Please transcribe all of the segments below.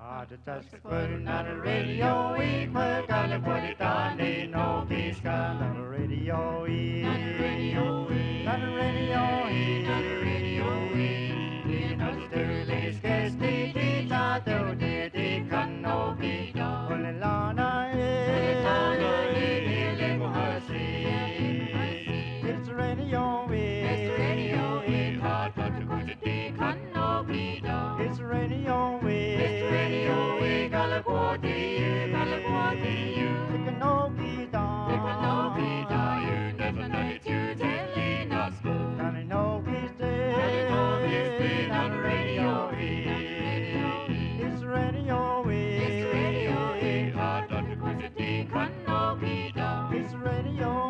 Not a radio, we put on the put it on the no peace not a radio, not a radio, not a radio, not a radio, not a sterling sketch, the tato, the can no be done. Olelana, it's radio, it's radio, hot, but the good the can no be done. It's radio, it's radio, California, it can no be done. It can no be done. You never know it, you telling us more. Can it no be dead? On the radio, it's radio, it's radio, hot, but the good the can no be done. It's radio,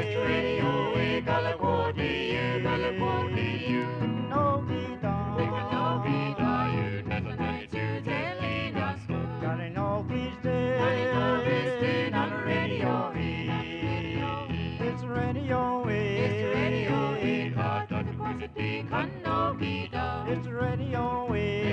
California, no be done. It can no be done. You never know it, you telling us more. Can it no be dead? On the radio, it's radio, hot, but the good the can no be done. It's radio,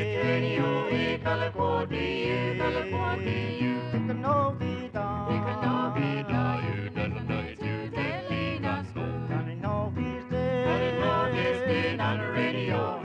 California, it can no be done. It can no be done. You never know it, you telling us more. Can it no be dead? On the radio,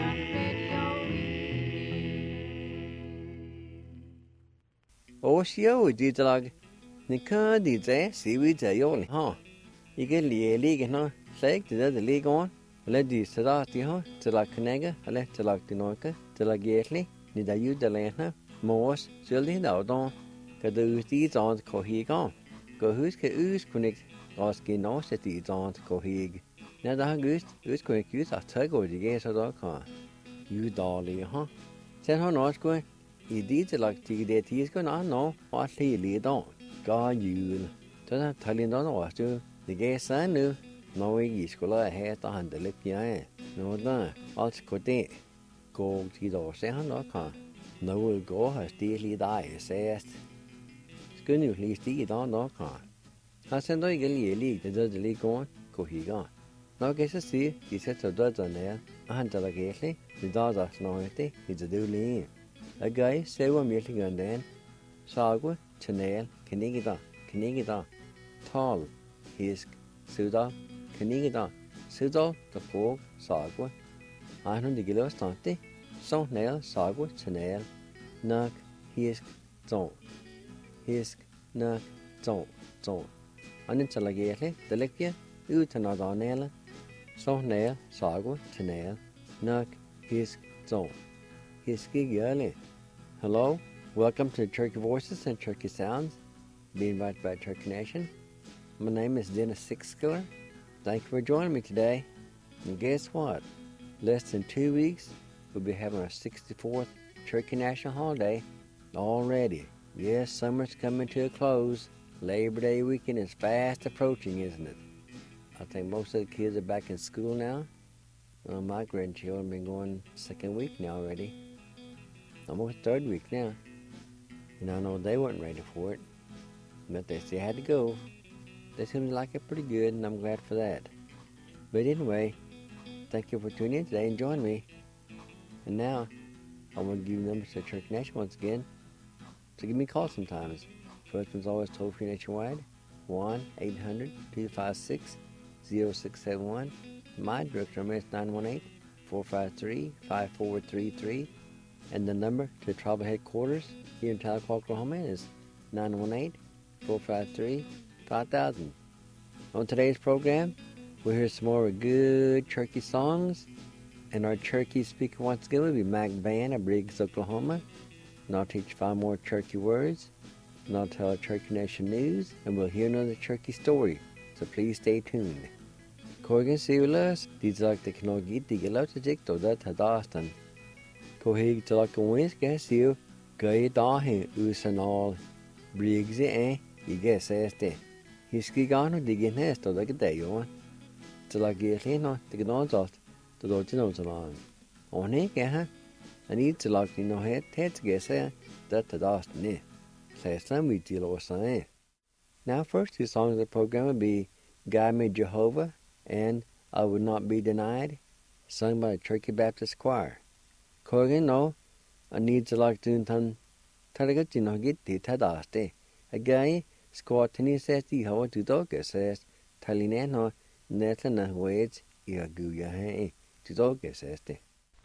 Osio didalag nika didze siwi jayol ha ige liege no seg de lig on le di sadati ha tala knega ale tala tinoka tala getli ni da yu de lena mos sildi da don ka du di zon ko higa go hus ke us connect os ge no se di zon ko hig na da gust us ko kus a tago di ge so da ka yu dali ha sen ha no sko I dit lag til det tidskon no og lili don ga jul så talin don og så det ge san nu no I skola heta han det lidt ja no da alt ko det gå til då se han nok ka no vil gå har stili dai sæst skøn jo lige stige don nok ka har sen då ikke lige det lige går ko higa no ge så se de sætter der nær han der ge det der snøjte det det lige A guy sewa milling and then sagwa chanel kinigida tall hisk suda kinigida suda the pog sagwa I de gilo stante so nail sagwa chanel nak hisk nak zon anin chalagele delekya utanada nela so nail sagwa chanel nak hisk zon Hiski. Hello, welcome to Turkey Voices and Turkey Sounds, being invited by Turkey Nation. My name is Dennis Sixskiller. Thank you for joining me today. And guess what? Less than 2 weeks, we'll be having our 64th Turkey National Holiday already. Yes, summer's coming to a close. Labor Day weekend is fast approaching, isn't it? I think most of the kids are back in school now. My grandchildren have been going second week now already. Almost third week now. And I know they weren't ready for it, but they still had to go. They seem to like it pretty good, and I'm glad for that. But anyway, thank you for tuning in today and joining me. And now, I want to give you numbers to Turkey Nation once again. So give me a call sometimes. First one's always toll-free nationwide, 1-800-256-0671. My direct number is 918-453-5433. And the number to tribal headquarters here in Tahlequah, Oklahoma is 918-453-5000. On today's program, we'll hear some more good Turkey songs. And our Turkey speaker once again will be Mac Van of Briggs, Oklahoma. And I'll teach 5 more Turkey words. And I'll tell a Turkey Nation news. And we'll hear another Turkey story. So please stay tuned. Corgan Siulas, these like the Knogi, the Gelautajik, or that Hadastan. Kohig to like a wins, guess you, Gay Dahi, Usanal, Briggs, you guess, este. He's Gigano digging nest or like a day on. To like Gilino, the Gnozot, the Doginos along. On it, I need to like head to guess that Hadastan. Say some we deal or say. Now, first 2 songs of the program will be Guide Me Jehovah and I Would Not Be Denied, sung by the Turkey Baptist Choir. Corgan, no, I need to like doing Target in Hogit, the Tadaste. A guy, Squatini says the how to dog says, Talinano, Netlana waits, Iaguya, hey, to dog says the.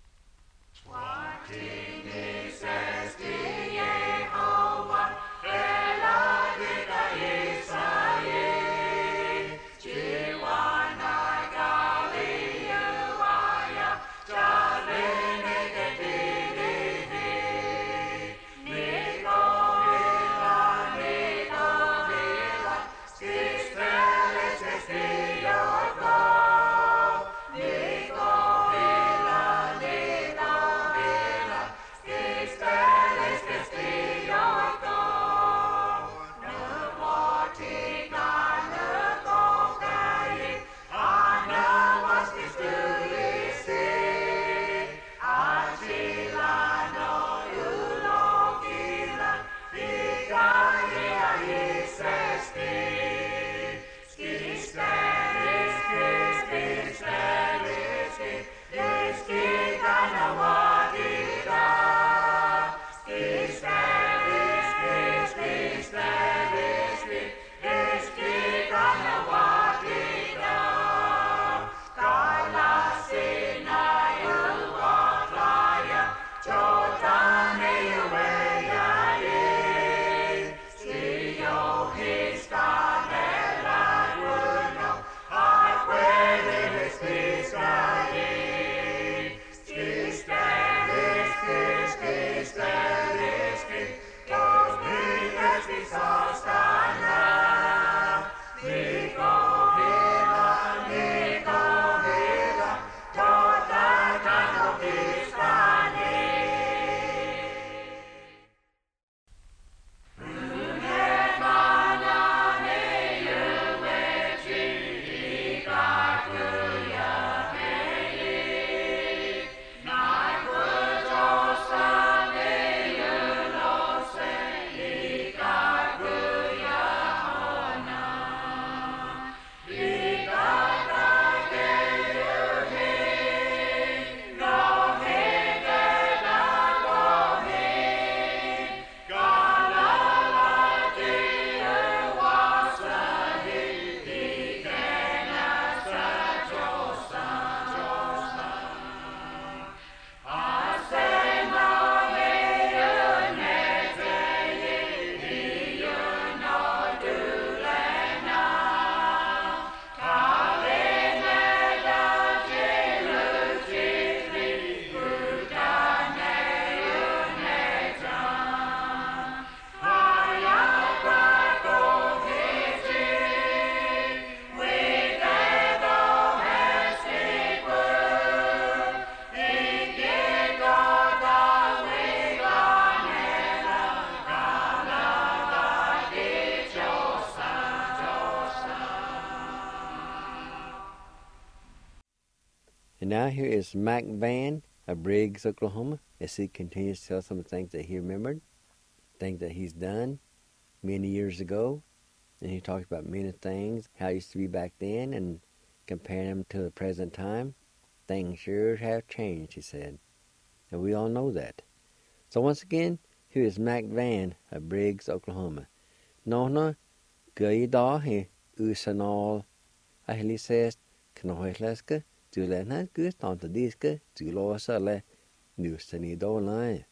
And now here is Mac Van of Briggs, Oklahoma, as he continues to tell some of the things that he remembered, things that he's done many years ago. And he talks about many things, how it used to be back then, and comparing them to the present time. Things sure have changed, he said. And we all know that. So once again, here is Mac Van of Briggs, Oklahoma. Nona, gøy da he usanal, ahli says, knohleska, du lena gus tanta diska, du losa le, nustani do lai.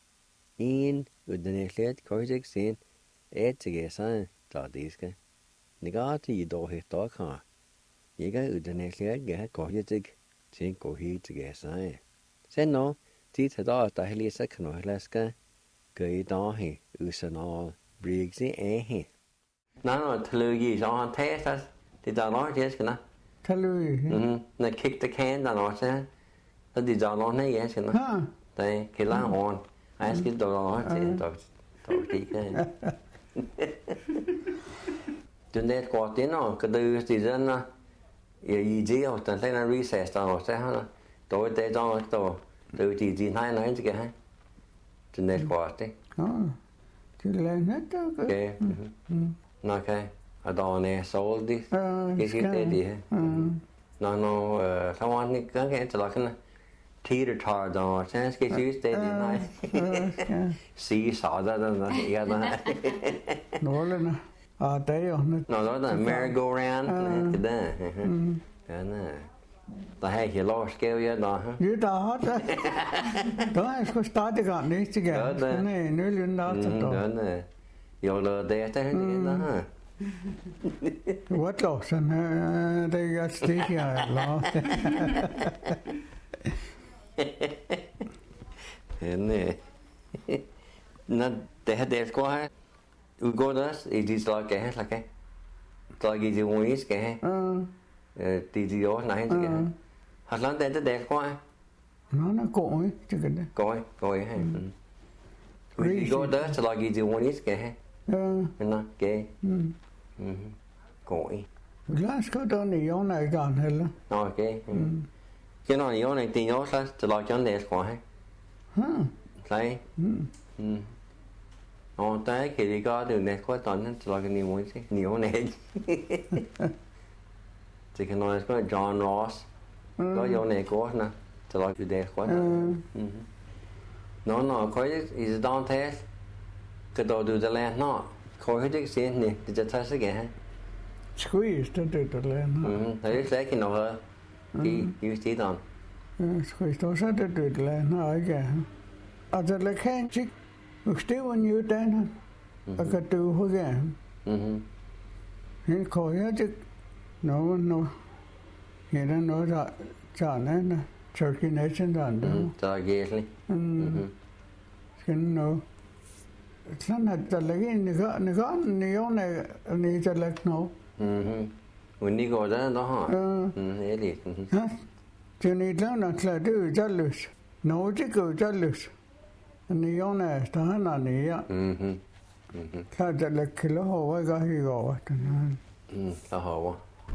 In udaneklet korjek sin, etigesan da diska. Nigati do he da ka. Yiga udaneklet ge korjek sin kohi tigesan. Sen no, tit da ahli sa knohleska, gøy da he usanal, Briggs he. No, Talugi on taste us. Did I not yes, can I? Talugi. They kick the can down on it. That did I not yes, can I? They kill on. I ask it to talk to net quạt tiếng nó cái từ thì dân nó ý gì ở tận thế là recess đó sẽ ha tối tới trong tổ từ thì gì hai nói chứ cái từ net quạt đấy. Thì lên hết đó. Okay. Okay. I don't know sold this. Is it there? No, someone can get like teeter-totter đó, chẳng cái chữ tên gì nói. Xí xỏ ra đó, ý ra đó. Nó lên đấy rồi. Nó đó là merry-go-round, cái đó. Cái đó. Ta hay hiểu lo scale vậy đó hả? Như ta hết á. Đó là có start cái gọn đấy chứ kìa. Cái này nếu lên đó thật đó. Đó nè. Vô lờ đẹp thế đó hả? What loss and they got sticky lo. Nè. Nó đẹp quá ha. U go đó, it is like cái là cái. Like you want is cái. Tí đó này cái. Hạt lắm đẹp quá. Nó cội chứ cái đấy. Cội ha. We go đó, so like you want is cái. Nó cái. Cội. Glass có đó này giống này còn hơn lắm. Okay. Cái nó yếu này tí nó là so like chọn đẹp quá ha. Thấy. Tới khi đi có đường này có toàn so like nhiều muốn chứ nhiều này. Thì cái nói có John Ross. Có vô này có nè. So like đẹp quá. Nó có is down thế. Cái đồ du the land nó. Có hết cái gì nè, thìจะthấy cái ha. Squeeze to do the land. Thấy cái cái nào hơn. Cái gì đó. Squeeze to do the land nó kìa. Giờ lại khen chứ. Still when you done. Cái tu hồi kìa. Hiện khỏi hết chứ. Nó hiện đang nói ra chả này nè. Turkey Nation rồi đó. Cho ghê đi. Cái nó. Sao là cho lấy cái nó này này cho lấy nó. Mình đi gọi đó hả? Thế đi. Cho nên đó là đưa cho lướt. Nó chỉ cứ cho lướt. Nó này đó là này á. Sao cho lấy cái lỗ hồ cái gì gọi đó. Lỗ hồ.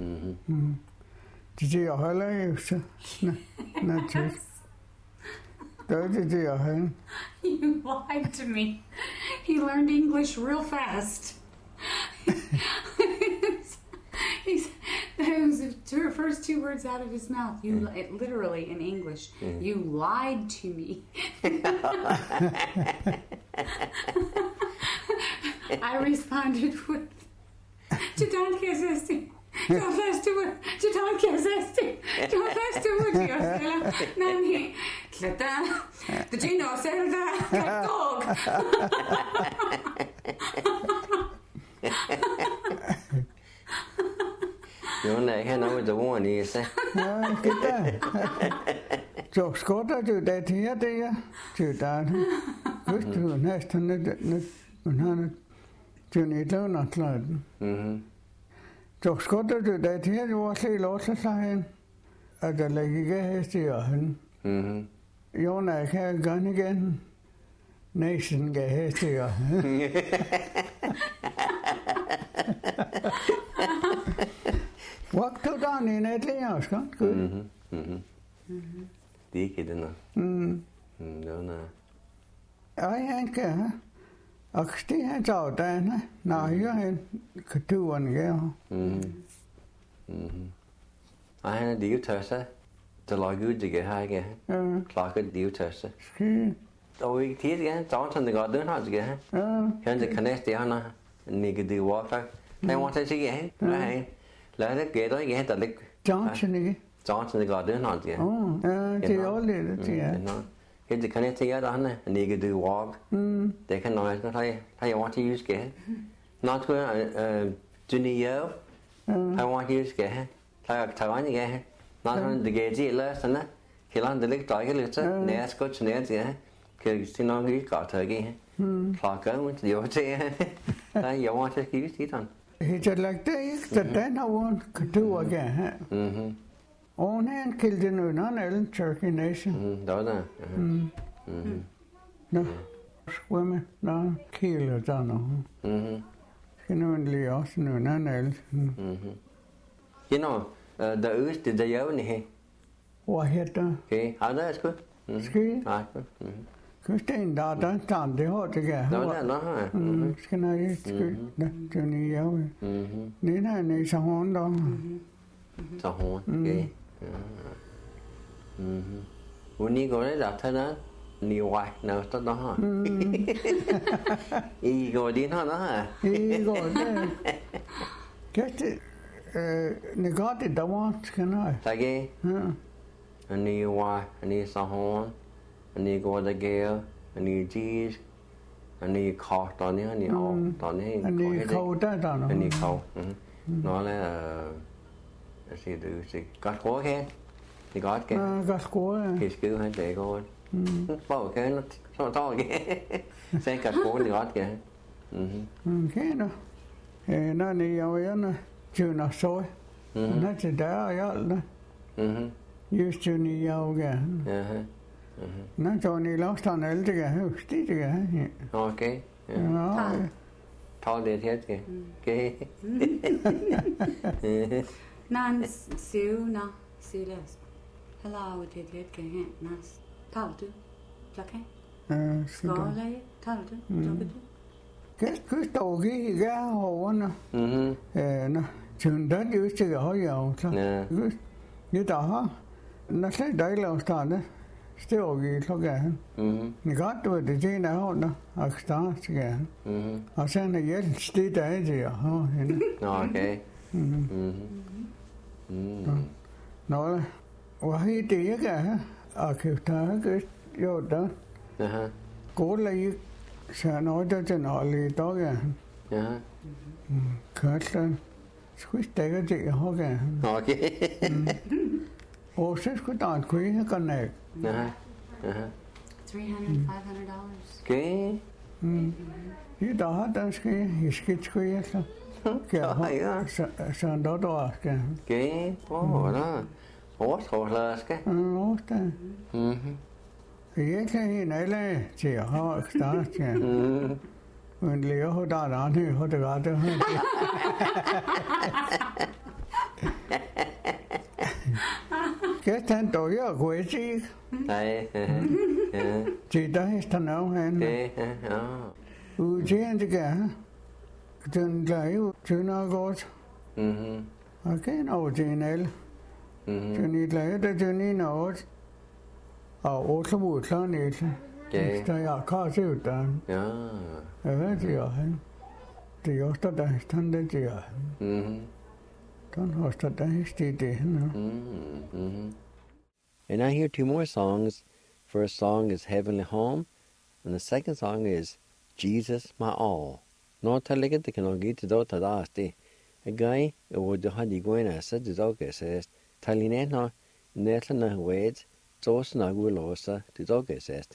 Chỉ ở đây nè chứ. Đó chỉ ở đây. You lied to me. He learned English real fast. Those the first two words out of his mouth. Literally in English. You lied to me. I responded with, "Chitan kesesti." Don't last to Chitan kesesti. Don't last to what you say. Nani. Klata. Did you know that? Dog. Chỗ này hay nói với tôi đi sao? Cái ta. Chọc Scott đó từ đây thì hết đấy á. Từ ta. Cứ từ này nó từ này đâu nó là. Chọc Scott đó từ đây thì hết vô xây lỗ sát sai. Ở đây là cái hết gì ở hơn. Chỗ này cái gắn again. Nation cái hết gì ở. Waktu đó này này thế nào Scott? Tí cái đó nè. Đó nè. Ai anh kể hả? Ở tí anh chào tay nè. Nào yếu anh cái thứ quần ghê không? Ai anh điếu thở sao? Cho lo gửi gì cái hai cái. Lo cái điếu thở sao? Ôi thiết cái cháu thân thì gọi đứng họ gì cái. Hiện giờ connect thì nó này cái điều walk thôi. Thầy want to see cái. Right. Là cái kế đó cái tật lịch. Johnson này. Johnson thì gọi đứng họ gì. Thì ó liền đó chị. Cái gì connect thì đó nè, này cái điều walk. Để cái nói thầy want to use cái. Not go junior. I want to use cái. Thầy nói như cái. Not on the gate gì là sao nè. Khi làm được lịch trói cái lịch á, nè scotch nè gì á. Cái xin nó nghĩ có thời cái. Khó cỡ muốn điều chế. Thầy want to use tí thôi. He said like that no one could do again. On hand killed in an Turkey Nation. Đó nè. No, women, no, killed on them. You know, in Leos, no, none else. You know, the use did the yaw ni. What hit the Okay, how that's good. ski? Ah, Christine, that time they hot again. đó nè, nó hả? Cái này cái chuyện này giáo. Nên này sao hôn đó. Sao hôn? Okay. Uni go đấy đặt thế đó nhiều hoài nào tốt đó hả y gọi đi nó hả y gọi đấy cái này có thì đâu mà cái này tại cái anh đi hoài anh đi sao hôn anh đi gọi cái kia anh đi chi anh đi khó tao nhớ anh đi ao tao nhớ anh đi khâu ta tao nó anh đi khâu nó là gì từ gì cắt khóa khen thì có cái cắt khóa thì cứ hai để con bao cái nó to cái xe cắt khóa thì có cái cái nó đi ao ấy nó chưa nó sôi nó chỉ đá ấy nó như chưa đi ao cái nó cho đi lót thằng ấy cái tí cái ok thao để thiết cái nan siêu na siêu là hello để thiết cái hẹn na thao tu chắc cái có lấy thao tu cho cái cứ tàu cái ga hồ nó nó chừng đó như chưa hỏi nhiều sao như đó nó sẽ đấy là sao đấy still gì thôi cả你搞多的这那好呢当这个好像那也是在这哈 ok nó và hay tí cả kiểu ta cái vô đó cố lấy sẽ nói cho nó lì đó cả khởi lên quyết tế cái gì họ cả ok ô sẽ có toàn quý con này $300-$500. cái cái đó đó cái quý cái họ sang đó đó cái đó thôi là cái cái này là chỉ họ đó chứ mình liệu họ đã làm thì họ đã làm được cái thằng tôi ở quê chứ đây chỉ đấy thằng nào hèn chuyện gì cả chuyện lại chuyện nào có cái nào chuyện này chuyện này lại đó chuyện này nào ô số bút sao này cái à khó chịu tan gì à thì ở đó đây thằng đấy gì à And I hear two more songs. First song is Heavenly Home, and the second song is Jesus My All. No talaga te kano git do tadaasti. A guy would have the going as such as okay says Taline no netla wage tos na gulosa to doge says.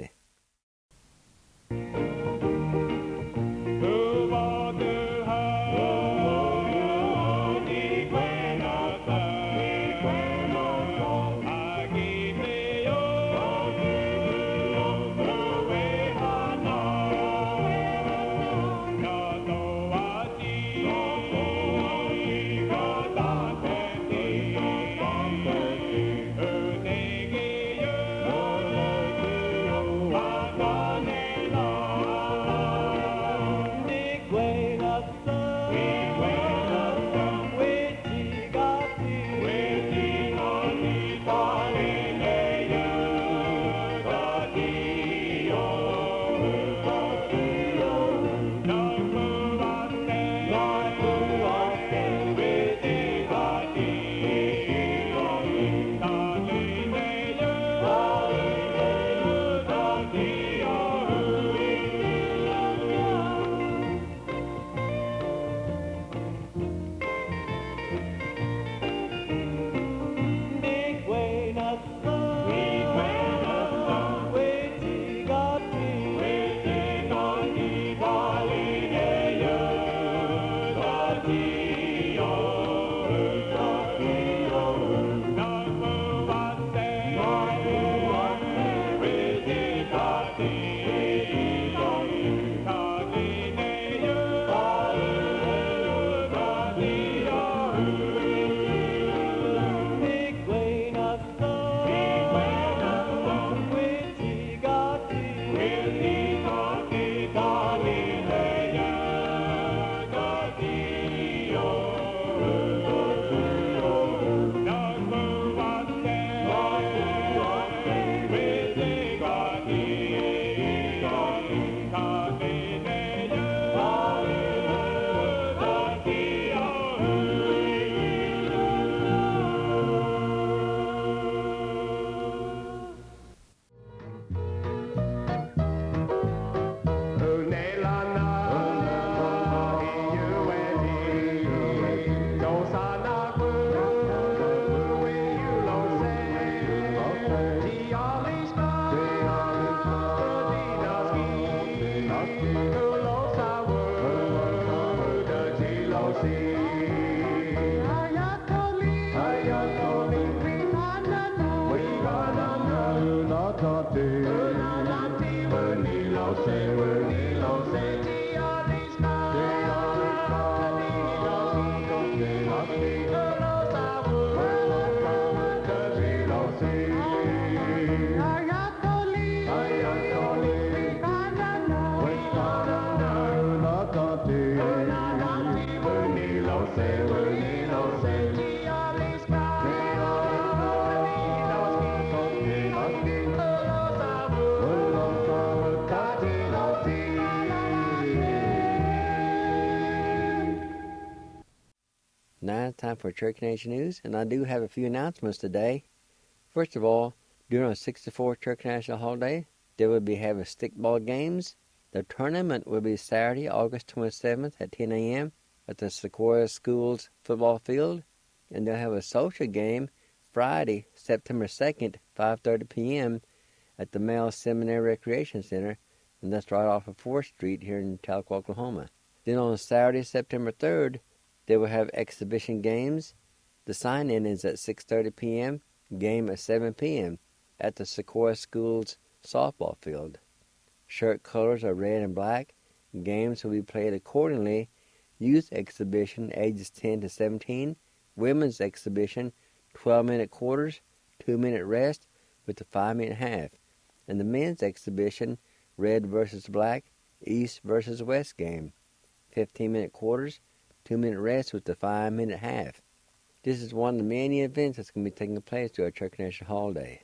Now it's time for Church Nation News, and I do have a few announcements today. First of all, during our 64th Church National Holiday, they will be having stickball games. The tournament will be Saturday, August 27th at 10 a.m. at the Sequoia Schools football field, and they'll have a social game Friday, September 2nd, 5:30 p.m. at the Male Seminary Recreation Center, and that's right off of 4th Street here in Tahlequah, Oklahoma. Then on Saturday, September 3rd, they will have exhibition games. The sign-in is at 6:30 p.m., game at 7 p.m. at the Sequoia Schools softball field. Shirt colors are red and black. Games will be played accordingly. Youth exhibition, ages 10 to 17. Women's exhibition, 12-minute quarters, 2-minute rest with a 5-minute half. And the men's exhibition, red versus black, east versus west game. 15-minute quarters, 2-minute rest with the 5-minute half. This is one of the many events that's going to be taking place during our Church National Holiday.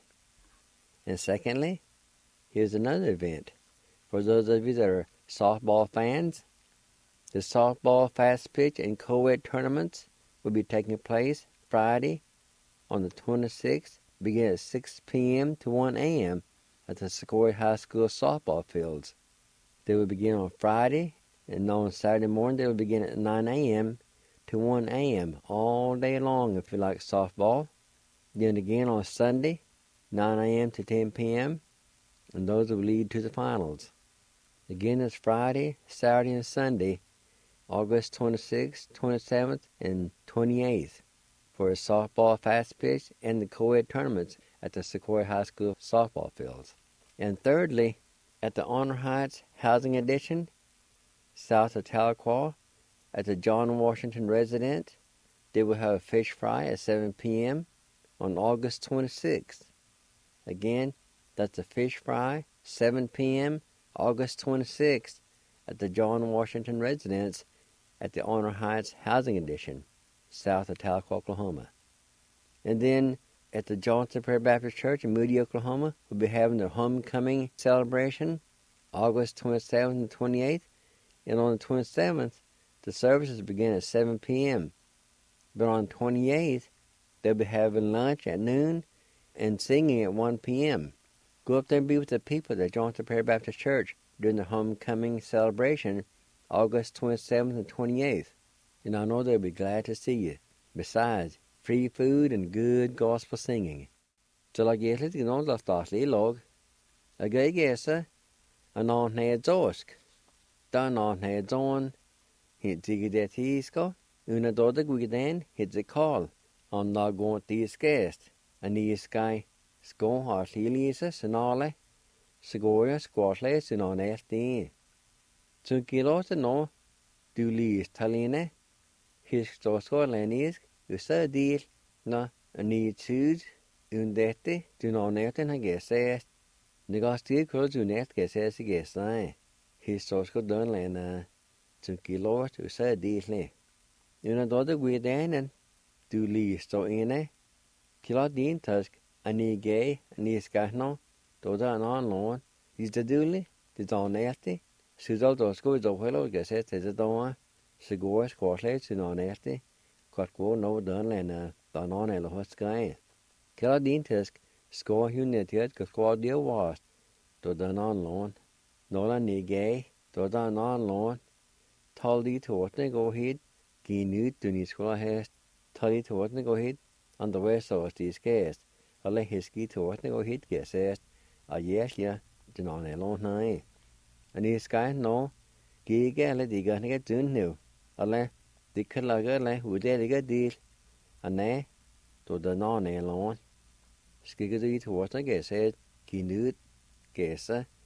And secondly, here's another event. For those of you that are softball fans, the softball fast pitch and co-ed tournaments will be taking place Friday on the 26th, beginning at 6 p.m. to 1 a.m. at the Sequoia High School softball fields. They will begin on Friday, and on Saturday morning they will begin at 9 a.m. to 1 a.m. all day long if you like softball. Then again on Sunday, 9 a.m. to 10 p.m., and those will lead to the finals. Again, it's Friday, Saturday, and Sunday, August 26th, 27th, and 28th for a softball fast pitch and the co-ed tournaments at the Sequoia High School softball fields. And thirdly, at the Honor Heights Housing Addition, south of Tahlequah, at the John Washington Residence, they will have a fish fry at 7 p.m. on August 26th. Again, that's a fish fry, 7 p.m., August 26th, at the John Washington Residence at the Honor Heights Housing Addition, south of Tahlequah, Oklahoma. And then at the Johnson Prayer Baptist Church in Moody, Oklahoma, we'll be having their homecoming celebration, August 27th and 28th. And on the 27th, the services begin at 7 p.m. But on the 28th, they'll be having lunch at noon and singing at 1 p.m. Go up there and be with the people at the Johnson Prayer Baptist Church during the homecoming celebration, August 27th and 28th. And I know they'll be glad to see you. Besides, free food and good gospel singing. So like you let's get on the thought, log. A gay guesser, an on head zosk. Done on head on. Hit the death una doda guidan, hit the call. On not going to this guest. And the sky, skon har lilisa, senale, segoria, squatle, sinon FD. So kilota no, du lis taline, his stosko lenis, usa deal, na, a need suit, undette, do not netten ha guessed. Negasti could do net guesses against I. His stosko done lena, so kilot, usa deal. Una doda guidan and du lis to ine. Kilot din tusk, a ni gay, a ni skahno, doda an on lawn, is the dooley, the don nefty. Suzal dosko is a willow gasset as a don, Segor squatlets in on nefty, quatco no dun lena, don on a lost sky. Kilot din tusk, score united, cause squad deal was, doda an on lawn, nola ni gay, doda an on lawn, tolly to what go head, ginut to ni squaw hast, tolly to what go head. On the west of these guests, a le hisky to what go hit guess a yes ya, do not alone nine. And this guy no, giga le diga nigga dun new. A le, the calaga le, who did a deal. A ne, to the non alone. Skiggy to what I guess, ginut, guessa,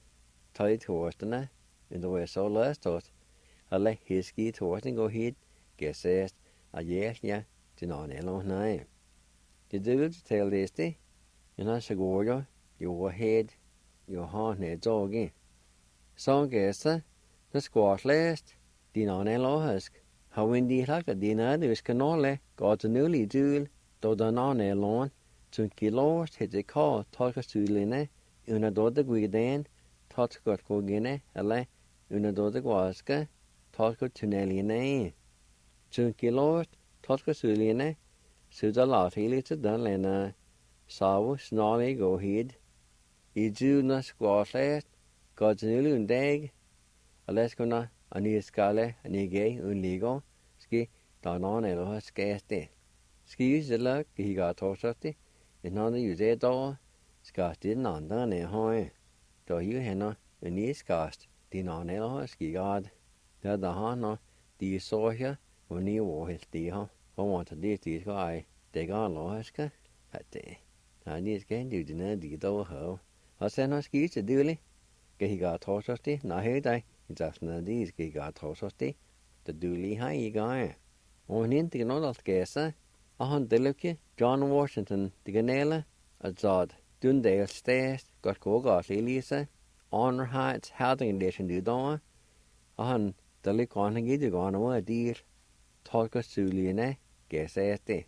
ta I torsdagene, under var så løst oss, alle hiski torsdagen gå hit, gesest, a ja, til noen eller nei. Det duvel til det, en så går jo, jo hed, jo han ned dogi. Så gese, det skvart lest, din an eller husk, ha windy haka din adus kanole, gå til nulig dul, då den an elon, tun kilost hit det call, talka stuline, una dodde guiden, talka gogine, eller una dodde guaska, talka tunneline. Tun kilost, talka stuline, suda lat hili til den lena, savu snarlig gå hid, I duna skvart lest, gå til nulig en dag, Alaskona, ani skale, ani gay, unligo, ski, danon eller skaste. Ski zilla, giga torsati, en hande yuze do, skasti nanda ne hoy. Do you hena, ani skast, dinon eller skigad. Da hana, di soja, uni wohis di ha, want di sky, de gan lohaska, hatte. Ani skan du dina di do ho. Hasena ski to duli, giga torsati, na hedai. Daphne these giga tososti, the dooley high guy. On in the Nodalt Gesa, a hunt deluki, John Washington, the Ganela, a Zod, Dundale Stairs, got Gogot Elisa, Honor Heights, Housing Edition du Dawn, a hunt the lick on a giddy gone away dear, Talka Suline, Gesete.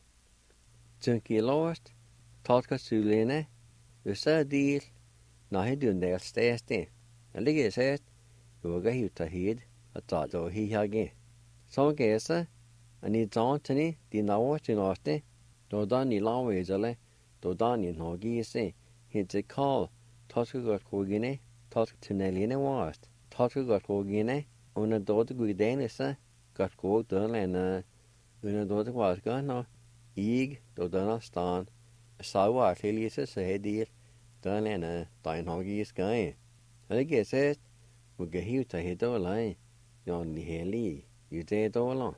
Chunky lost, Talka Suline, Usa deal, Nahi Dundale Stairs, and the Geset. Yoga hiuta hid, a tato he hagi. So gesa, and it's on tini, di nawa chinoste, do dani lawezale, do dani no gisi, hits a call, totu got kogine, totu tuneline wast, totu got kogine, una dota guidenisa, got go dun una dota was gano, ig, do dana stan, sawa hilisa se hedir, dun dine hogis guy. And I guess it. We get here to hit all line, yon the heli, you did all along.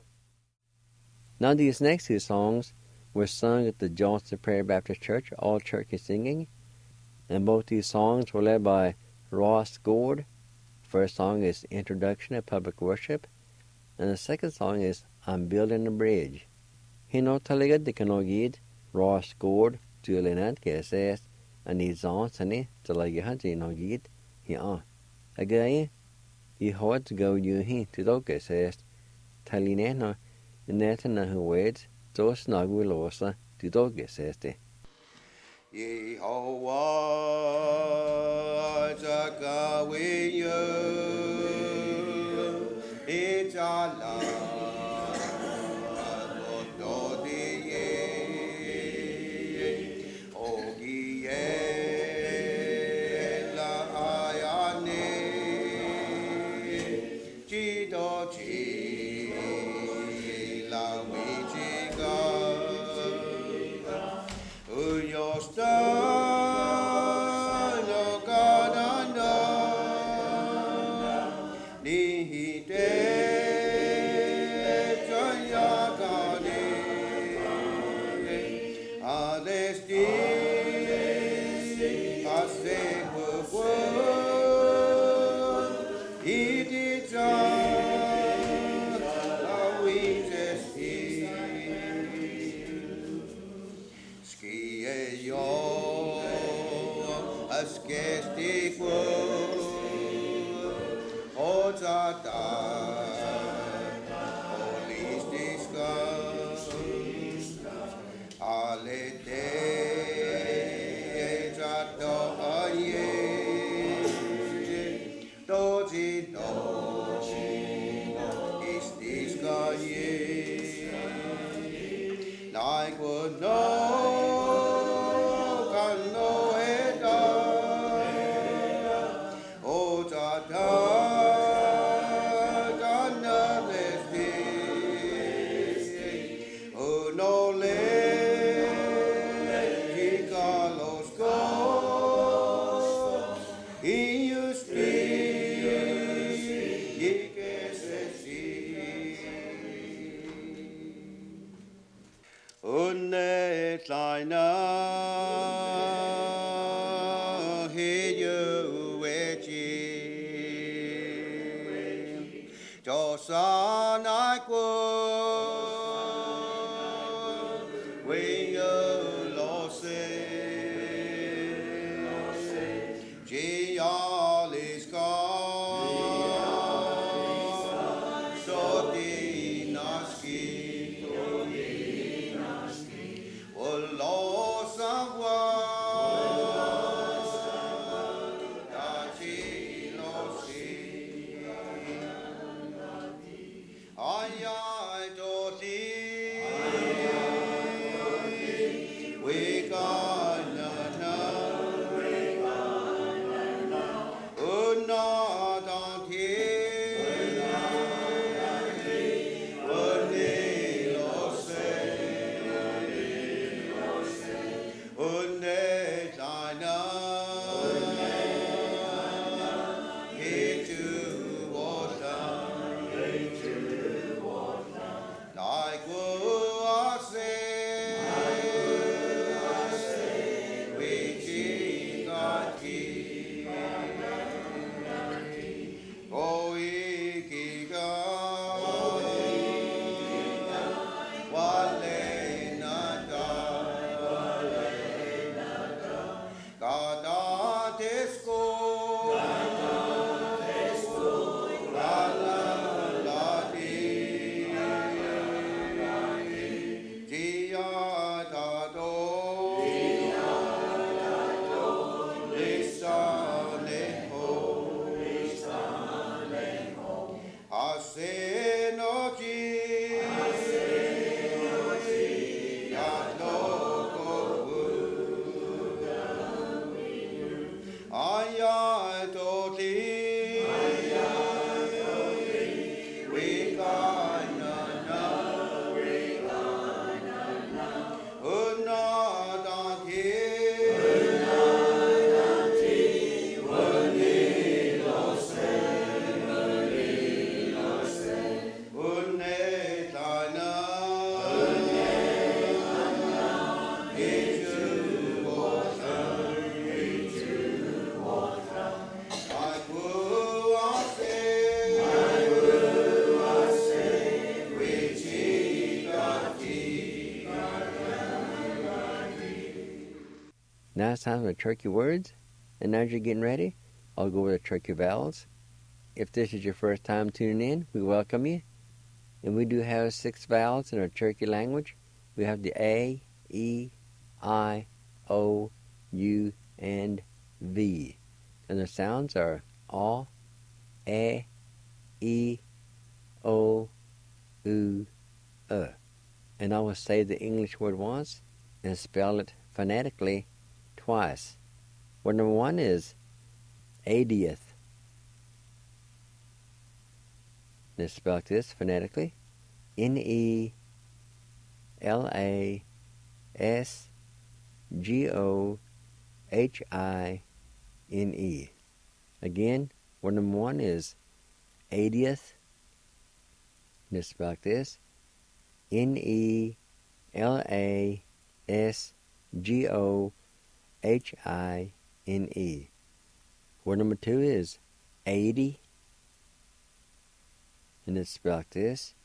Now, these next two songs were sung at the Johnson Prairie Baptist Church, all churches singing, and both these songs were led by Ross Gord. First song is Introduction to Public Worship, and the second song is I'm Building a Bridge. He no taliga de canogid, Ross Gord, Julian Gesses, and he's on Sunny, Talaga no gid, he on. Again, I had to go you he to doge says, Talinena, in that and who waits, so snug will also to doge says they. Yehovah Jagawiyu, it's Allah. cho sa nai quân we nhớ lo se chỉ alis ka so di naski lo sa wa da chi lo si ai ai do ti we ga na na na da ti lo se unne ta na he tu water like I say we chi ga ki o i ki ga wa le na da ga da disco la la la di dia da do lisa le ho ase no ji ya no ko aya do ti we ga na na una da ti unne ta na he tu water I will say we chi ga ki. Now it's time for the turkey words. And as you're getting ready, I'll go over the turkey vowels. If this is your first time tuning in, we welcome you. And we do have 6 vowels in our turkey language. We have the A, E, I, O, U, and V. And the sounds are A, E, E, O, U, And I will say the English word once and spell it phonetically twice. Word number 1 is 80th. Let's spell this phonetically. N-E-L-A-S-G-O-H-I-N-E. Again, word number 1 is 80th. Let's spell this. N-E-L-A-S-G-O-H-I-N-E. Word number 2 is 80. And it's spelled this.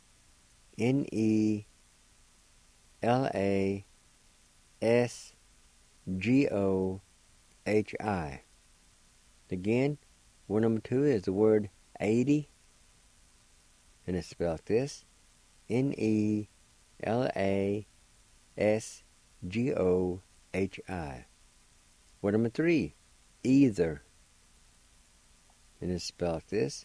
N-E-L-A-S-G-O-H-I. Again, word number 2 is the word 80. And it's spelled this. N-E-L-A-S-G-O-H-I. Word number 3, either. And it's spelled this.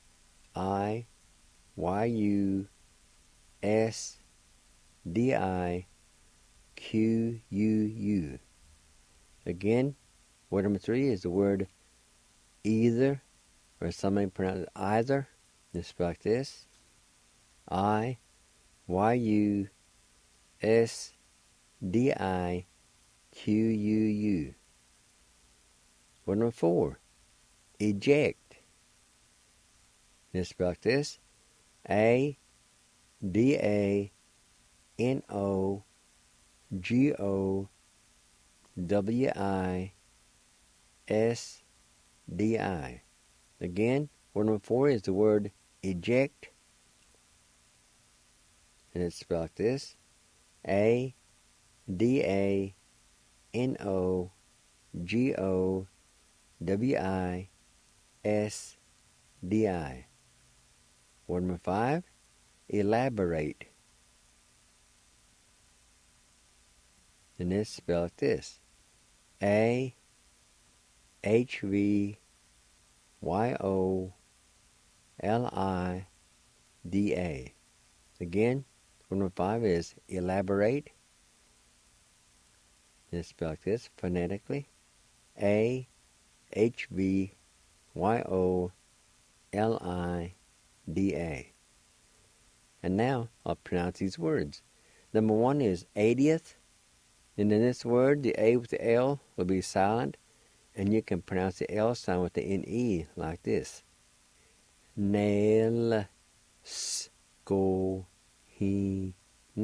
I-Y-U-S-D-I-Q-U-U. Again, word number 3 is the word either, or some may pronounce it either. It's spelled this. I-Y-U-S-D-I-Q-U-U. Word number 4, eject. It's spelled this. A-D-A-N-O-G-O-W-I-S-D-I. Again, word number 4 is the word eject, and it's spelled like this: ADANOGOWISDI. Word number 5, elaborate. And it's spelled like this: AHVYOLIDA. Again, word number 5 is elaborate. And it's spelled like this phonetically: AHVYOLIDA. And now I'll pronounce these words. Number 1 is 80th. And in this word, the A with the L will be silent, and you can pronounce the L sound with the NE like this: Nail sko hine.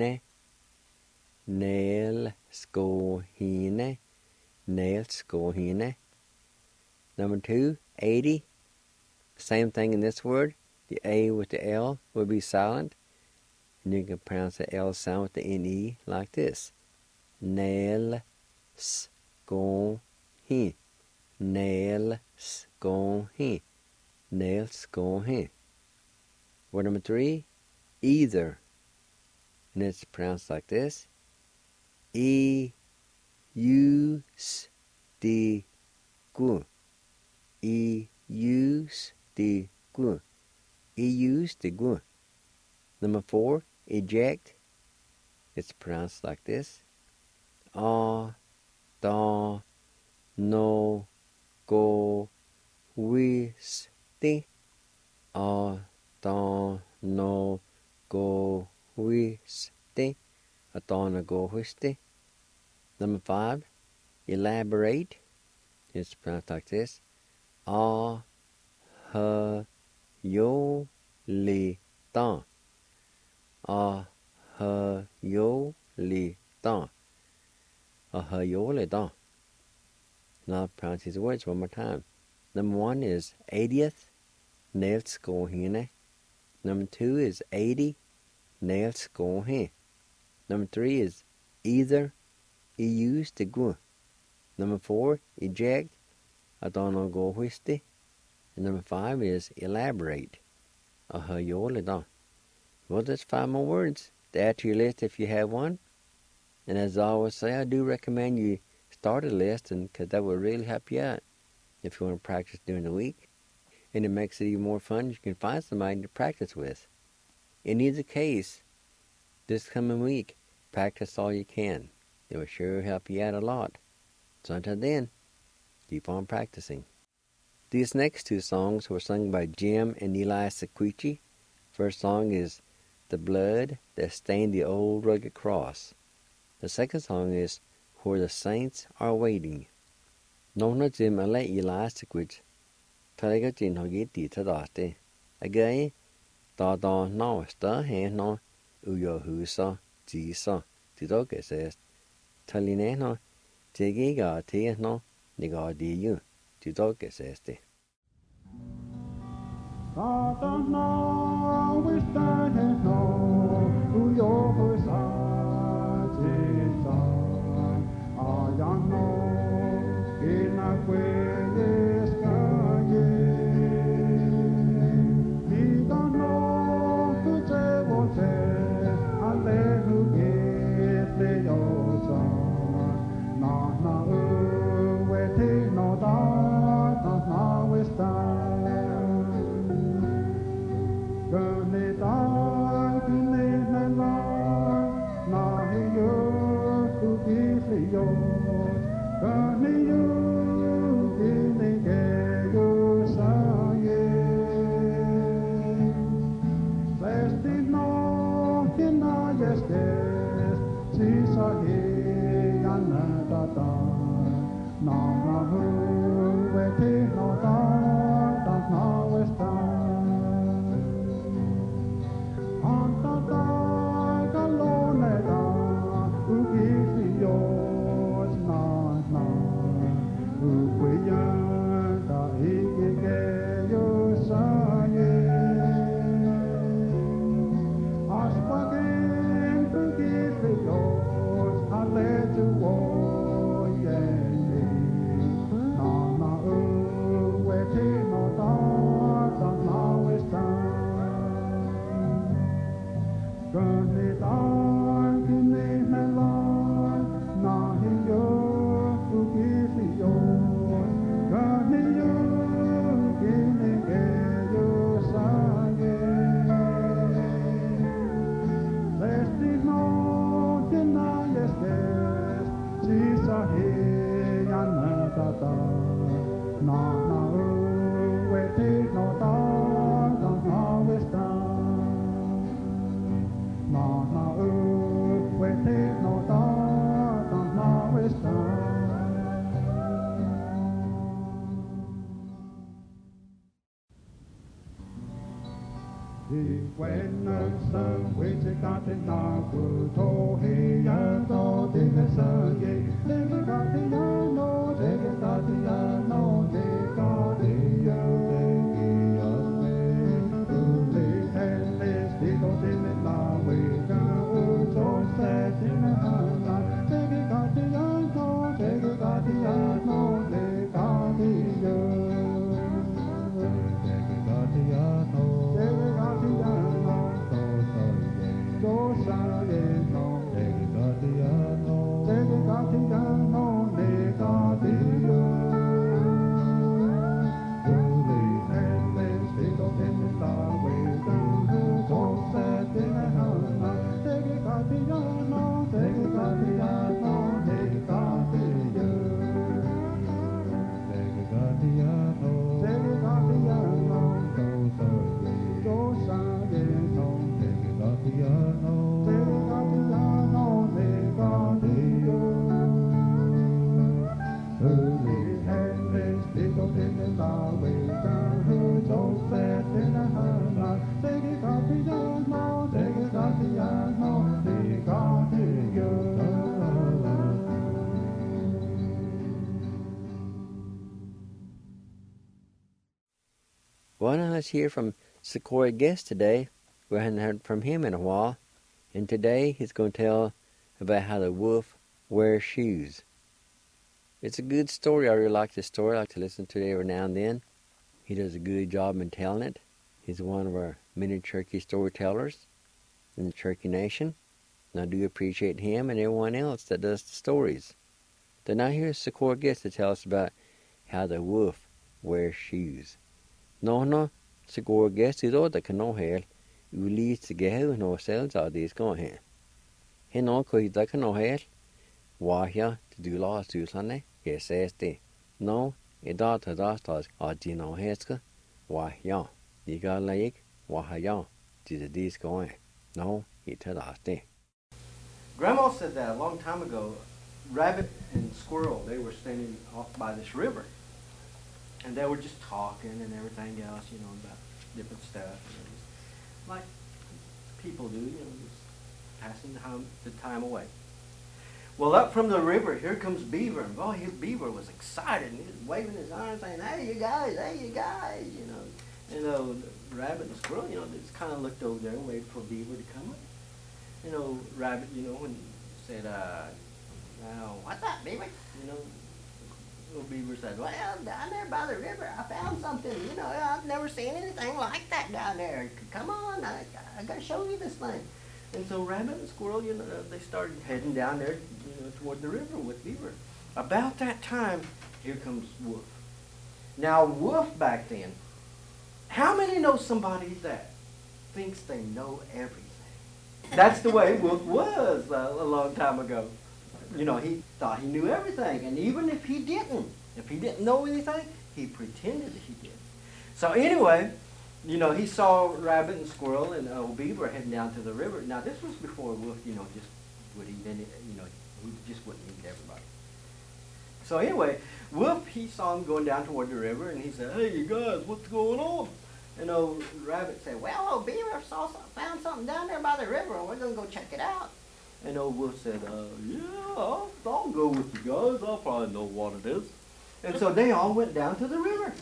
Nail sko hine. Nail sko hine. Number 2, 80. Same thing in this word. The A with the L will be silent, and you can pronounce the L sound with the NE like this: Nail sko hine. Nail sko hine. Nail sko hine. Word number 3, either. And it's pronounced like this: E-U-S-D-Gu. E-U-S-D-Gu. E-U-S-D-Gu. Number 4, eject. It's pronounced like this: A-da-no-go-wi-sti. A-da-no-go-wi-sti. A-da-no-go-wi-sti. Number 5, elaborate. It's pronounced like this: A-ha-yo-li-ta. A-ha-yo-li-ta. A-ha-yo-li-ta. Now I'll pronounce these words one more time. Number 1 is 80th. Nail sko hine. Number 2 is 80. Nail sko hine. Number 3 is either. E-U-S-D-Gu. Number 4, eject. A-da-no-go-wi-sti. And number 5 is elaborate. A-ha-yo-li-ta. Well, that's 5 more words to add to your list if you have one. And as I always say, I do recommend you start a list, because that will really help you out if you want to practice during the week. And it makes it even more fun. You can find somebody to practice with. In either case, this coming week, practice all you can. It will sure help you out a lot. So until then, keep on practicing. These next 2 songs were sung by Jim and Eli Sequici. First song is The Blood That Stained the Old Rugged Cross. The second song is Where the Saints Are Waiting. Nona Jim and Eli Sequici. Talaga Jin Hogiti Tadate. Again, Da no sta he no uyo husa jisa. Tidoke says Taline no Tegiga Tia no Niga di you. Tidoke says te. When the sun which is got in our wood, oh, he has all the sun, yea, they got the no, they got the no, they got the Well, now let's hear from Sequoia Guest today. We hadn't heard from him in a while. And today he's going to tell about how the wolf wears shoes. It's a good story. I really like this story. I like to listen to it every now and then. He does a good job in telling it. He's one of our many Cherokee storytellers in the Cherokee Nation. And I do appreciate him and everyone else that does the stories. So now here's Sequoia Guest to tell us about how the wolf wears shoes. No, Sequoia Guest is all the canoe here. Ulis the gehu no cells are these going here. He no could the canoe here. Why here to do last to Sunday? Yes, says the. No, it does the last are Gino Heska. Why yeah. You got like why yeah. Did these going? No, it last day. Grandma said that a long time ago. Rabbit and squirrel, they were standing off by this river. And they were just talking and everything else, you know, about different stuff. And like people do, you know, just passing the time away. Well, up from the river, here comes Beaver. And boy, Beaver was excited. And he was waving his arms saying, hey, you guys, you know. And Rabbit and Squirrel, you know, they just kind of looked over there and waited for Beaver to come up. You know, Rabbit, you know, when he said, what's up, Beaver? You know, little Beaver said, well, down there by the river, I found something. You know, I've never seen anything like that down there. Come on, I got to show you this thing. And so Rabbit and Squirrel, you know, they started heading down there, you know, toward the river with Beaver. About that time, here comes Wolf. Now, Wolf back then, how many know somebody that thinks they know everything? That's the way Wolf was a long time ago. You know, he thought he knew everything, and even if he didn't know anything, he pretended he did. So anyway, you know, he saw Rabbit and Squirrel and old Beaver heading down to the river. Now this was before Wolf, you know, just would eat any, you know, he just wouldn't eat everybody. So anyway, Wolf, he saw him going down toward the river, and he said, hey, you guys, what's going on? And old Rabbit said, well, old Beaver found something down there by the river, and we're going to go check it out. And old Wolf said, yeah, I'll go with you guys. I'll probably know what it is. And so they all went down to the river.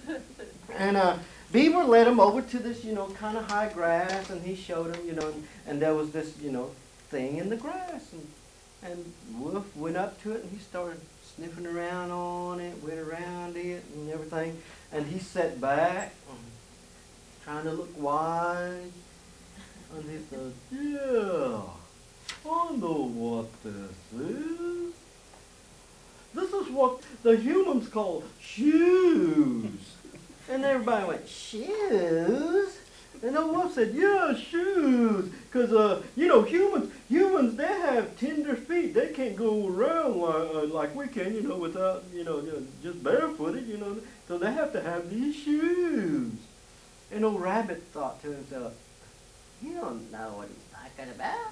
And Beaver led them over to this, you know, kind of high grass, and he showed them, you know, and there was this, you know, thing in the grass. And Wolf went up to it, and he started sniffing around on it, went around it and everything. And he sat back, trying to look wise. And he said, yeah. I know what this is. This is what the humans call shoes. And everybody went, shoes? And the wolf said, yeah, shoes. Because, you know, humans, they have tender feet. They can't go around like we can, you know, without, you know, just barefooted, you know. So they have to have these shoes. And old Rabbit thought to himself, you don't know what he's talking about.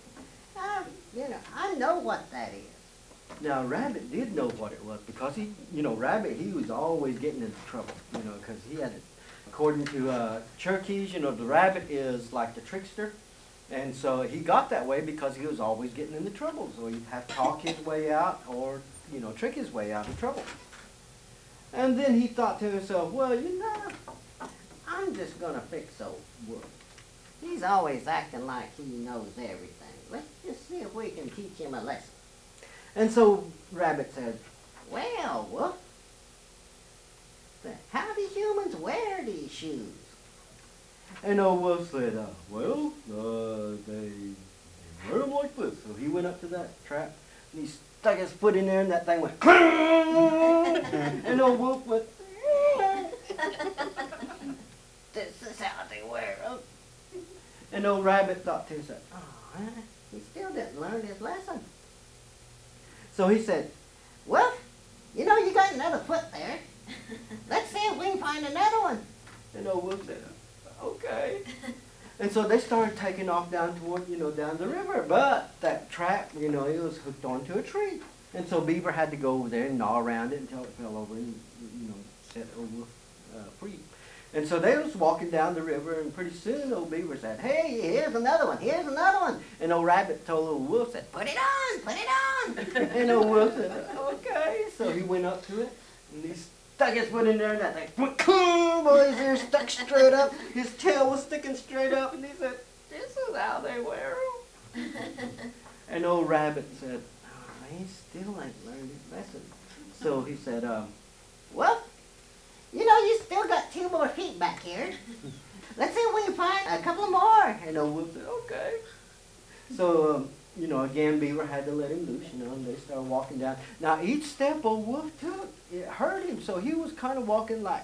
You know, I know what that is. Now, Rabbit did know what it was because he, you know, Rabbit, he was always getting into trouble, you know, because he had according to Cherokee, the rabbit is like the trickster. And so he got that way because he was always getting into trouble. So he'd have to talk his way out or, trick his way out of trouble. And then he thought to himself, well, I'm just going to fix old Wolf. He's always acting like he knows everything. Let's just see if we can teach him a lesson. And so Rabbit said, well, Wolf, how do humans wear these shoes? And old Wolf said, they wear them like this. So he went up to that trap, and he stuck his foot in there, and that thing went, and old Wolf went, this is how they wear them. And old Rabbit thought to himself, he still didn't learn his lesson. So he said, Wolf, you got another foot there. Let's see if we can find another one. And old Wolf said, okay. And so they started taking off down toward, down the river. But that trap, it was hooked onto a tree. And so Beaver had to go over there and gnaw around it until it fell over and, set old Wolf free. And so they was walking down the river, and pretty soon old Beaver said, hey, here's another one, here's another one. And old Rabbit told old Wolf, said, put it on, put it on. And old Wolf said, okay. So he went up to it, and he stuck his foot in there, and that thing, boy, his ear stuck straight up. His tail was sticking straight up, and he said, this is how they wear them. And old Rabbit said, he still ain't learned his lesson. So he said, well, you still got 2 more feet back here. Let's see if we can find a couple more. And old Wolf said, okay. So, again, Beaver had to let him loose, and they started walking down. Now, each step old Wolf took, it hurt him, so he was kind of walking like,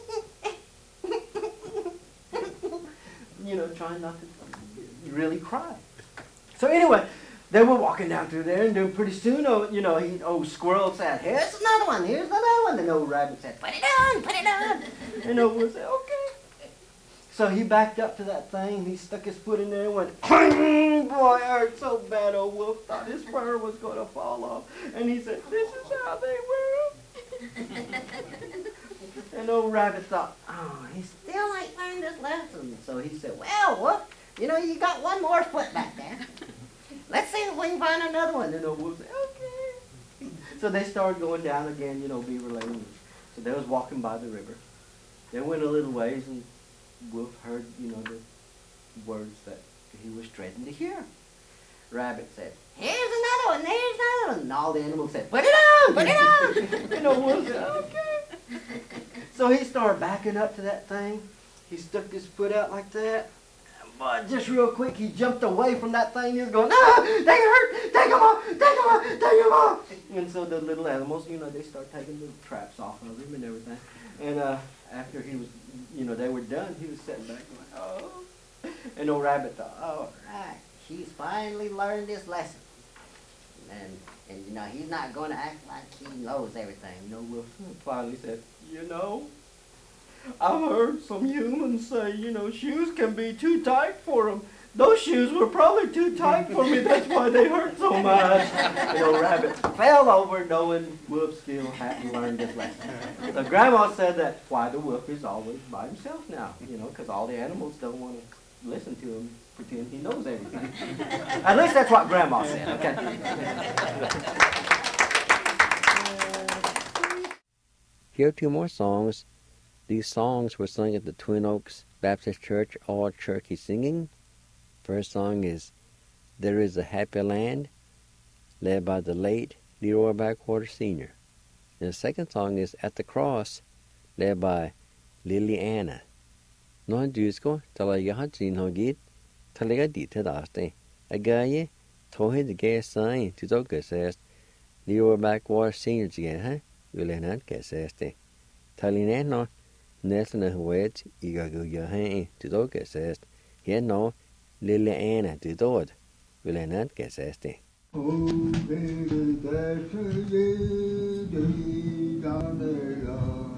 trying not to really cry. So anyway, they were walking down through there, and then pretty soon, old Squirrel said, here's another one, here's another one. And old Rabbit said, put it on, put it on. And old Wolf said, okay. So he backed up to that thing, he stuck his foot in there and went, cling! Boy, it hurt so bad, old Wolf thought his fur was going to fall off. And he said, this is how they wear them. And old Rabbit thought, he still ain't learned his lesson. So he said, well, Wolf, you got 1 more foot back there. Let's see if we can find another one. And old Wolf said, okay. So they started going down again, Beaver let him loose. So they was walking by the river. They went a little ways, and Wolf heard, the words that he was dreading to hear. Rabbit said, here's another one, there's another one. And all the animals said, put it on, put it on. And old Wolf said, okay. So he started backing up to that thing. He stuck his foot out like that. But just real quick, he jumped away from that thing. He was going, they hurt, take them off, take them off, take them off. And so the little animals, they start taking the traps off of him and everything. And after he was, they were done, he was sitting back going, oh. And old Rabbit thought, all right, he's finally learned his lesson. And he's not going to act like he knows everything. Wolf finally said, I've heard some humans say, shoes can be too tight for them. Those shoes were probably too tight for me. That's why they hurt so much. And old Rabbit fell over knowing Wolf still hadn't learned his lesson. So Grandma said that's why the wolf is always by himself now, because all the animals don't want to listen to him, pretend he knows everything. At least that's what Grandma said, okay? Here are 2 more songs. These songs were sung at the Twin Oaks Baptist Church, all Cherokee singing. First song is There Is a Happy Land, led by the late Leroy Backwater Sr. And the second song is At the Cross, led by Lily Anna. Nó disco talaga hatin hogit talaga ditadaste. Agaye tohe gay sign to dogasest Leroy Backwater Sr. Again, Ulenan Gasseste. Talinano Nelson Huet Igaguyahe to dogasest. Here no Lily Anna to dod. Ulenan Gasseste. Oh, baby, that's down there.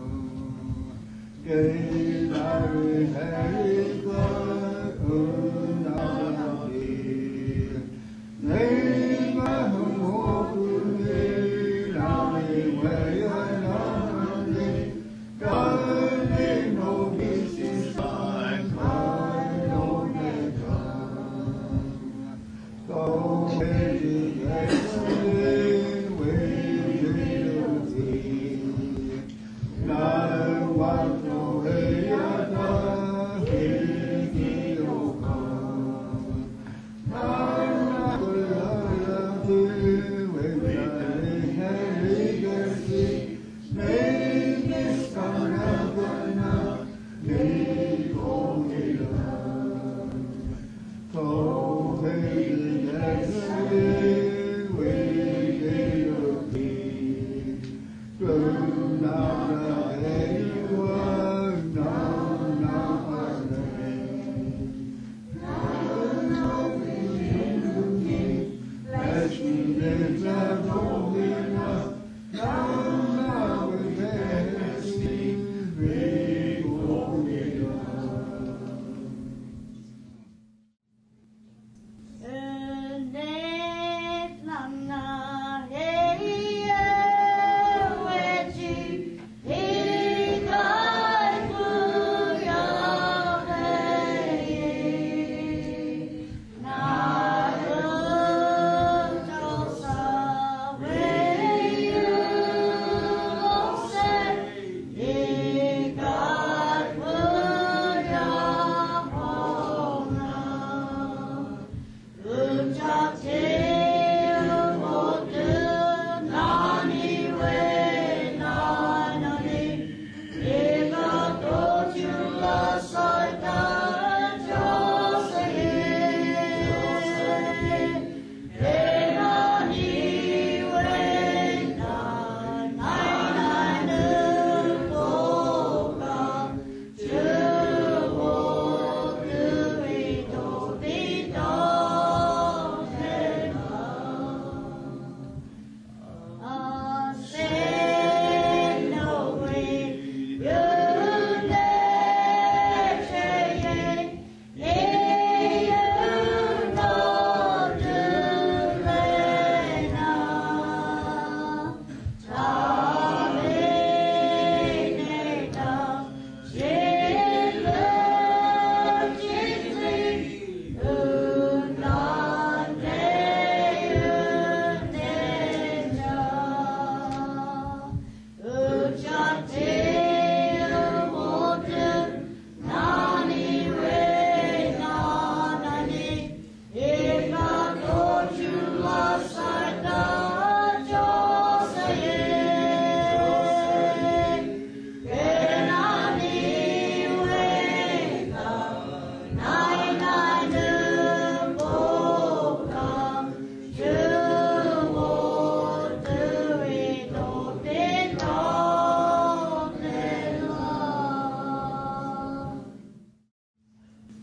Gay Larry Harry God, oh, now dear. Name my home, oh, Larry, where you're not, God, ain't no peace.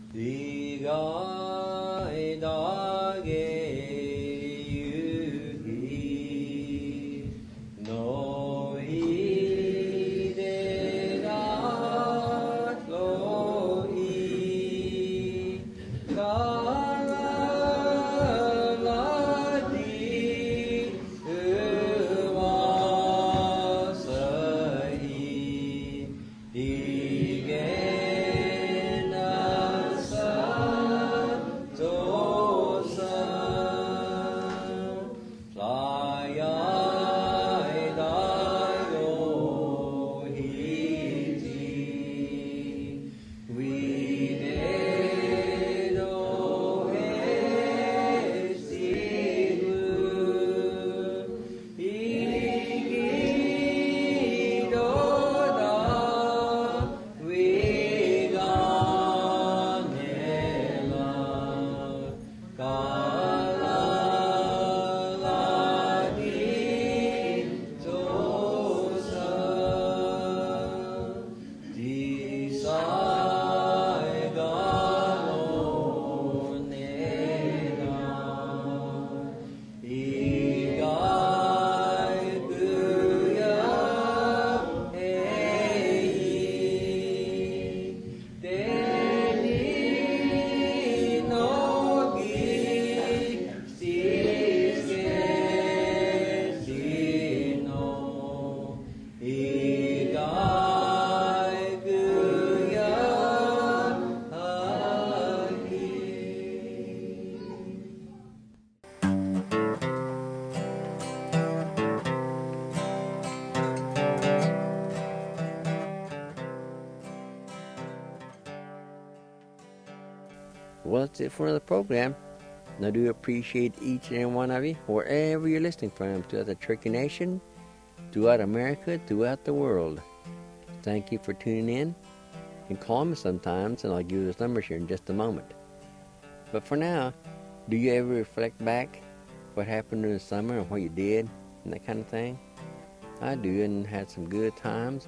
Well, that's it for another program. And I do appreciate each and every one of you, wherever you're listening from, throughout the Turkey Nation, throughout America, throughout the world. Thank you for tuning in. You can call me sometimes, and I'll give you those numbers here in just a moment. But for now, do you ever reflect back what happened in the summer and what you did and that kind of thing? I do, and had some good times.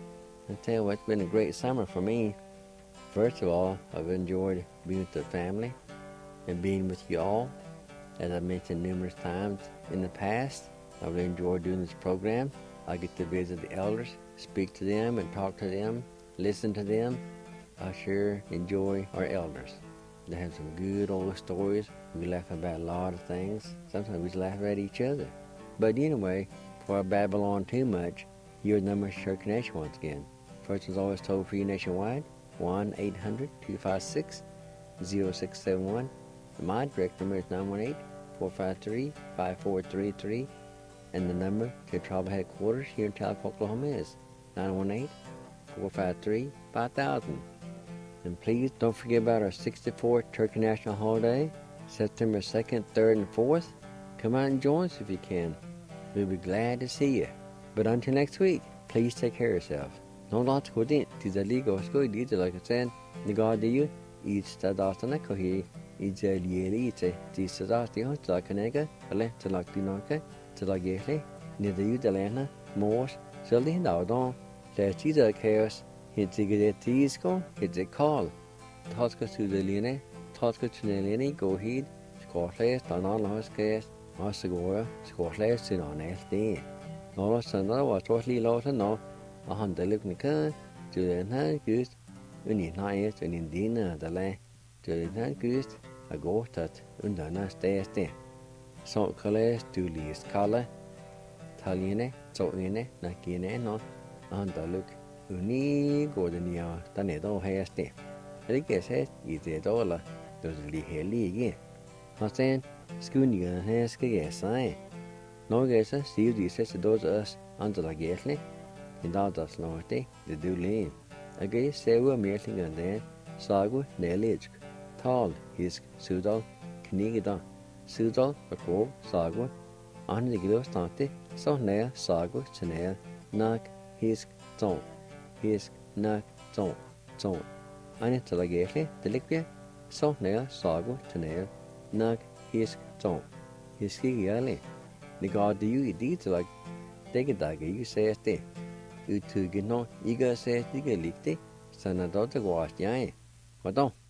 I tell you what, it's been a great summer for me. First of all, I've enjoyed being with the family and being with you all. As I've mentioned numerous times in the past, I really enjoy doing this program. I get to visit the elders, speak to them and talk to them, listen to them. I sure enjoy our elders. They have some good old stories. We laugh about a lot of things. Sometimes we just laugh at each other. But anyway, before I babble on too much, here's the number of Turkey Nation once again. First is always told for you nationwide, 1-800-256-0671. My direct number is 918-453-5433. And the number to tribal headquarters here in Talcott, Oklahoma is 918-453-5000. And please don't forget about our 64th Turkey National Holiday, September 2nd, 3rd, and 4th. Come out and join us if you can. We'll be glad to see you. But until next week, please take care of yourself. No lots of good to the legal school, like I said, the God do you, each Tadastana Kohi, each Lieli, the Sadastio, Talakanega, Ale, Talakdinoka, Talagele, near the Udalana, Morse, Selling Dowdon, there's either chaos, hits a good teasco, hits a call. Tosca to the Line, Tosca to the Lene, go heed, Scortless, Donald Cast, Osagora, Scortless in on SD. No, Sunday was totally low to know. A hundred look nickel, to the hand goose, when you night and in dinner the lay, to the hand goose, a goat that under na stairs there. So colors to least color, Taline, so in it, Nakine, no, a hundred look, uni go the near, the needle hair there. I guess it is the dollar, those the heli again. Not saying, schooning has guess I. No guess, see these those us under the gately. In Daldas Norte, the Dulin. Again, several meeting and then, Sagu, Nelig, Tal, his Sudal, Knigida, Sudal, a grove, Sagu, on the Gilo Stante, so near Sagu, Chanel, Nak, his Zone, his Nak, Zone, Zone. Anitalagately, the Liquia, so near Sagu, Chanel, Nak, his Zone, his Skigali. The God do you eat like take a dagger, you say a stay. Utugi no, iga se tiga likti, sanadota guas yae. Wadon.